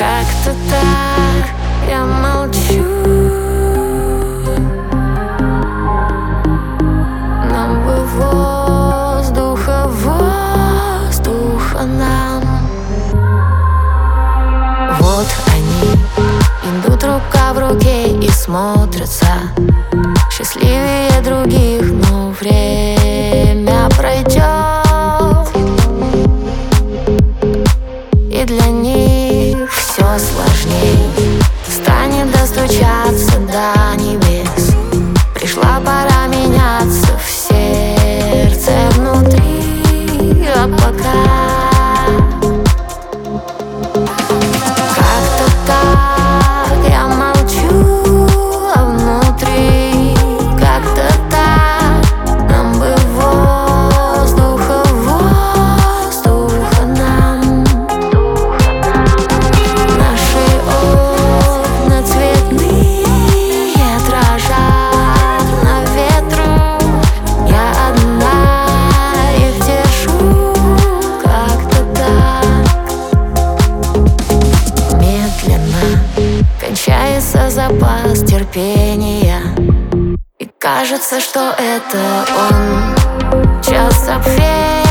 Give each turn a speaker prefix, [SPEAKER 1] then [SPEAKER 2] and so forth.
[SPEAKER 1] Как-то так я молчу, нам бы воздуха, воздуха нам. Вот они идут рука в руке и смотрятся счастливее других, но время пройдет, и для них все сложней станет достучаться до небес. Пришла пора меняться в сердце внутри, а пока как-то так я молчу, а внутри как-то так. Нам бы воздуха, воздуха нам. Наши окна цветные дрожат на ветру. Я одна их держу, как-то так. Медленно кончается запас терпения, и кажется, что это он, час забвения.